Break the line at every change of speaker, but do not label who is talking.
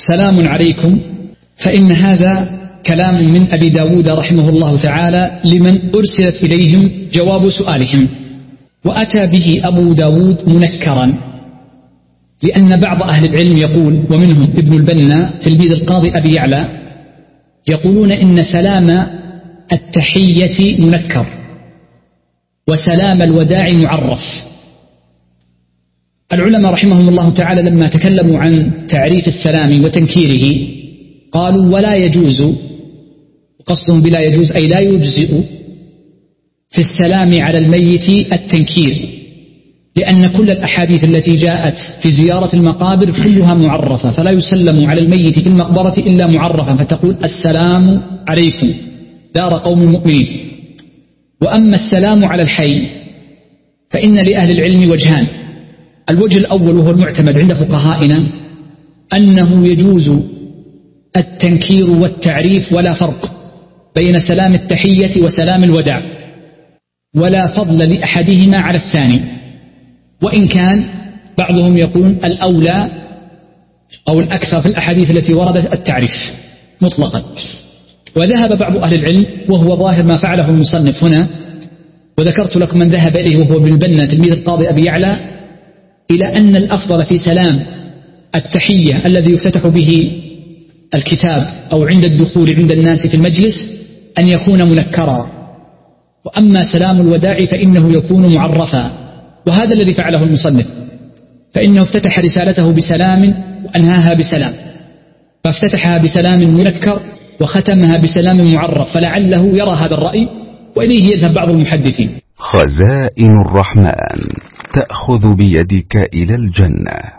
سلام عليكم، فإن هذا كلام من أبي داود رحمه الله تعالى لمن أرسلت إليهم جواب سؤالهم، وأتى به أبو داود منكرا، لأن بعض أهل العلم يقول، ومنهم ابن البنا تلميذ القاضي أبي يعلى، يقولون إن سلام التحية منكر وسلام الوداع معرف. العلماء رحمهم الله تعالى لما تكلموا عن تعريف السلام وتنكيره قالوا ولا يجوز، وقصدهم بلا يجوز أي لا يجزئ في السلام على الميت التنكير، لأن كل الأحاديث التي جاءت في زيارة المقابر كلها معرفة، فلا يسلم على الميت في المقبرة إلا معرفا، فتقول السلام عليكم دار قوم مؤمنين. وأما السلام على الحي فإن لأهل العلم وجهان، الوجه الأول وهو المعتمد عند فقهائنا أنه يجوز التنكير والتعريف ولا فرق بين سلام التحية وسلام الوداع، ولا فضل لأحدهما على الثاني، وإن كان بعضهم يقول الأولى أو الأكثر في الأحاديث التي وردت التعريف مطلقا. وذهب بعض أهل العلم، وهو ظاهر ما فعله المصنف هنا، وذكرت لكم من ذهب إليه وهو ابن البنا تلميذ القاضي أبي يعلى، إلى أن الأفضل في سلام التحية الذي يفتتح به الكتاب أو عند الدخول عند الناس في المجلس أن يكون منكرا، وأما سلام الوداع فإنه يكون معرفا، وهذا الذي فعله المصنف، فإنه افتتح رسالته بسلام وأنهاها بسلام، فافتتحها بسلام منكر وختمها بسلام معرف، فلعله يرى هذا الرأي وإليه يذهب بعض المحدثين.
خزائن الرحمن تأخذ بيدك إلى الجنة.